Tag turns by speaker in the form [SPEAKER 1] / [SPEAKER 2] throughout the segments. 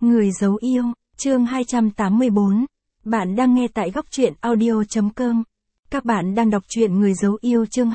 [SPEAKER 1] Người giấu yêu, chương 284. Bạn đang nghe tại góc truyện audio.com. Các bạn đang đọc truyện Người giấu yêu chương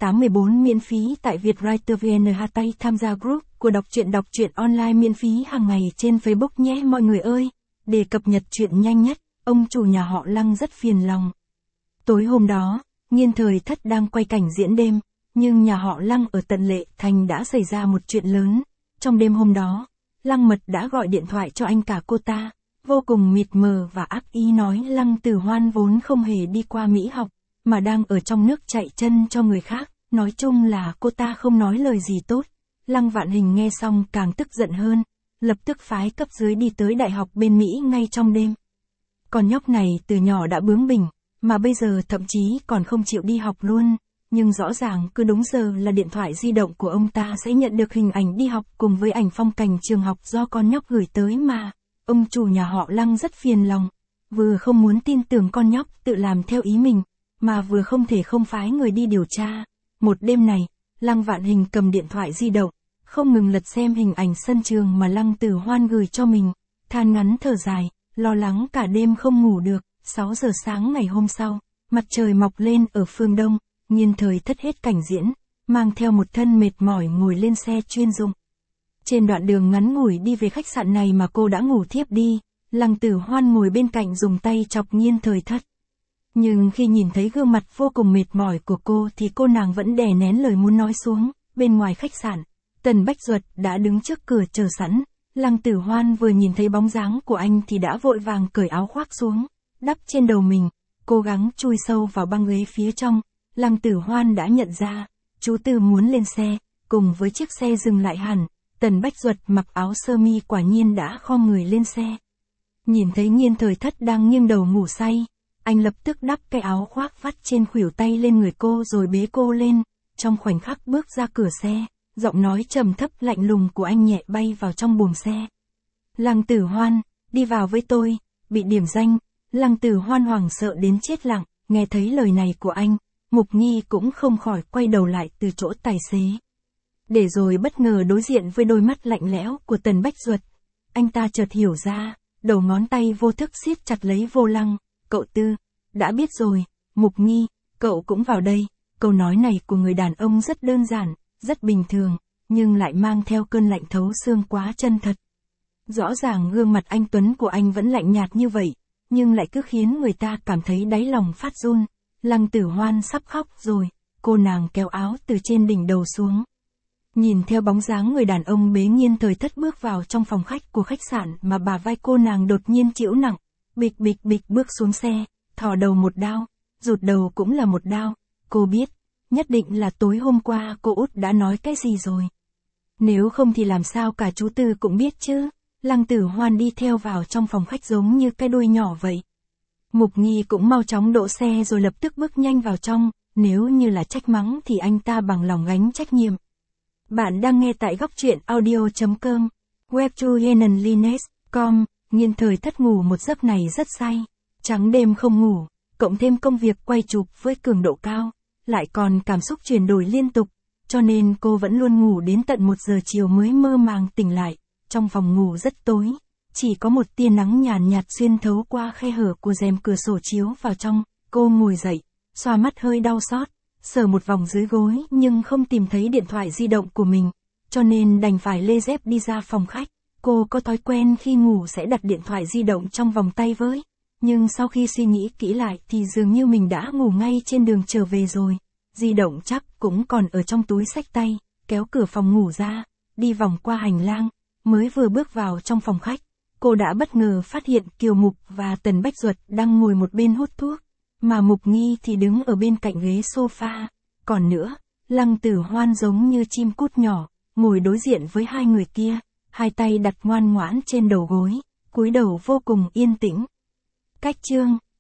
[SPEAKER 1] 284 miễn phí tại Vietwriter VN. Tay tham gia group của đọc truyện online miễn phí hàng ngày trên Facebook nhé mọi người ơi. Để cập nhật truyện nhanh nhất, ông chủ nhà họ Lăng rất phiền lòng. Tối hôm đó, Nhiên Thời Thất đang quay cảnh diễn đêm, nhưng nhà họ Lăng ở Tận Lệ Thành đã xảy ra một chuyện lớn. Trong đêm hôm đó, Lăng Mật đã gọi điện thoại cho anh cả cô ta, vô cùng mịt mờ và ác ý nói Lăng Tử Hoan vốn không hề đi qua Mỹ học, mà đang ở trong nước chạy chân cho người khác, nói chung là cô ta không nói lời gì tốt. Lăng Vạn Hình nghe xong càng tức giận hơn, lập tức phái cấp dưới đi tới đại học bên Mỹ ngay trong đêm. Con nhóc này từ nhỏ đã bướng bỉnh, mà bây giờ thậm chí còn không chịu đi học luôn. Nhưng rõ ràng cứ đúng giờ là điện thoại di động của ông ta sẽ nhận được hình ảnh đi học cùng với ảnh phong cảnh trường học do con nhóc gửi tới mà. Ông chủ nhà họ Lăng rất phiền lòng, vừa không muốn tin tưởng con nhóc tự làm theo ý mình, mà vừa không thể không phái người đi điều tra. Một đêm này, Lăng Vạn Hình cầm điện thoại di động, không ngừng lật xem hình ảnh sân trường mà Lăng Tử Hoan gửi cho mình, than ngắn thở dài, lo lắng cả đêm không ngủ được. 6 giờ sáng ngày hôm sau, mặt trời mọc lên ở phương Đông. Nhiên Thời Thất hết cảnh diễn, mang theo một thân mệt mỏi ngồi lên xe chuyên dụng. Trên đoạn đường ngắn ngủi đi về khách sạn này mà cô đã ngủ thiếp đi, Lăng Tử Hoan ngồi bên cạnh dùng tay chọc Nhiên Thời Thất. Nhưng khi nhìn thấy gương mặt vô cùng mệt mỏi của cô thì cô nàng vẫn đè nén lời muốn nói xuống. Bên ngoài khách sạn, Tần Bách Duật đã đứng trước cửa chờ sẵn. Lăng Tử Hoan vừa nhìn thấy bóng dáng của anh thì đã vội vàng cởi áo khoác xuống, đắp trên đầu mình, cố gắng chui sâu vào băng ghế phía trong. Lăng Tử Hoan đã nhận ra, chú Tư muốn lên xe, cùng với chiếc xe dừng lại hẳn, Tần Bách Duật mặc áo sơ mi quả nhiên đã khom người lên xe. Nhìn thấy Nhiên Thời Thất đang nghiêng đầu ngủ say, anh lập tức đắp cái áo khoác vắt trên khuỷu tay lên người cô rồi bế cô lên, trong khoảnh khắc bước ra cửa xe, giọng nói trầm thấp lạnh lùng của anh nhẹ bay vào trong buồng xe. Lăng Tử Hoan, đi vào với tôi, bị điểm danh, Lăng Tử Hoan hoảng sợ đến chết lặng, nghe thấy lời này của anh. Mục Nhi cũng không khỏi quay đầu lại từ chỗ tài xế. Để rồi bất ngờ đối diện với đôi mắt lạnh lẽo của Tần Bách Duật. Anh ta chợt hiểu ra, đầu ngón tay vô thức siết chặt lấy vô lăng. Cậu Tư, đã biết rồi, Mục Nhi, cậu cũng vào đây. Câu nói này của người đàn ông rất đơn giản, rất bình thường, nhưng lại mang theo cơn lạnh thấu xương quá chân thật. Rõ ràng gương mặt anh Tuấn của anh vẫn lạnh nhạt như vậy, nhưng lại cứ khiến người ta cảm thấy đáy lòng phát run. Lăng Tử Hoan sắp khóc rồi, cô nàng kéo áo từ trên đỉnh đầu xuống. Nhìn theo bóng dáng người đàn ông bế Nhiên Thời Thất bước vào trong phòng khách của khách sạn mà bả vai cô nàng đột nhiên chịu nặng, bịch bịch bịch bước xuống xe, thò đầu một đao, rụt đầu cũng là một đao. Cô biết, nhất định là tối hôm qua cô út đã nói cái gì rồi. Nếu không thì làm sao cả chú Tư cũng biết chứ. Lăng Tử Hoan đi theo vào trong phòng khách giống như cái đuôi nhỏ vậy. Mục Nhi cũng mau chóng đỗ xe rồi lập tức bước nhanh vào trong, nếu như là trách mắng thì anh ta bằng lòng gánh trách nhiệm. Bạn đang nghe tại góc truyện audio.com, web2henanliness.com, Nhiên Thời Thất ngủ một giấc này rất say, trắng đêm không ngủ, cộng thêm công việc quay chụp với cường độ cao, lại còn cảm xúc chuyển đổi liên tục, cho nên cô vẫn luôn ngủ đến tận 1 giờ chiều mới mơ màng tỉnh lại. Trong phòng ngủ rất tối, chỉ có một tia nắng nhàn nhạt xuyên thấu qua khe hở của rèm cửa sổ chiếu vào trong. Cô ngồi dậy, xoa mắt hơi đau xót, sờ một vòng dưới gối nhưng không tìm thấy điện thoại di động của mình, cho nên đành phải lê dép đi ra phòng khách. Cô có thói quen khi ngủ sẽ đặt điện thoại di động trong vòng tay với, nhưng sau khi suy nghĩ kỹ lại thì dường như mình đã ngủ ngay trên đường trở về rồi. Di động chắc cũng còn ở trong túi xách tay, kéo cửa phòng ngủ ra, đi vòng qua hành lang. Mới vừa bước vào trong phòng khách, cô đã bất ngờ phát hiện Kiều Mục và Tần Bách Duật đang ngồi một bên hút thuốc, mà Mục Nhi thì đứng ở bên cạnh ghế sofa. Còn nữa, Lăng Tử Hoan giống như chim cút nhỏ, ngồi đối diện với hai người kia, hai tay đặt ngoan ngoãn trên đầu gối, cúi đầu vô cùng yên tĩnh. Cách chương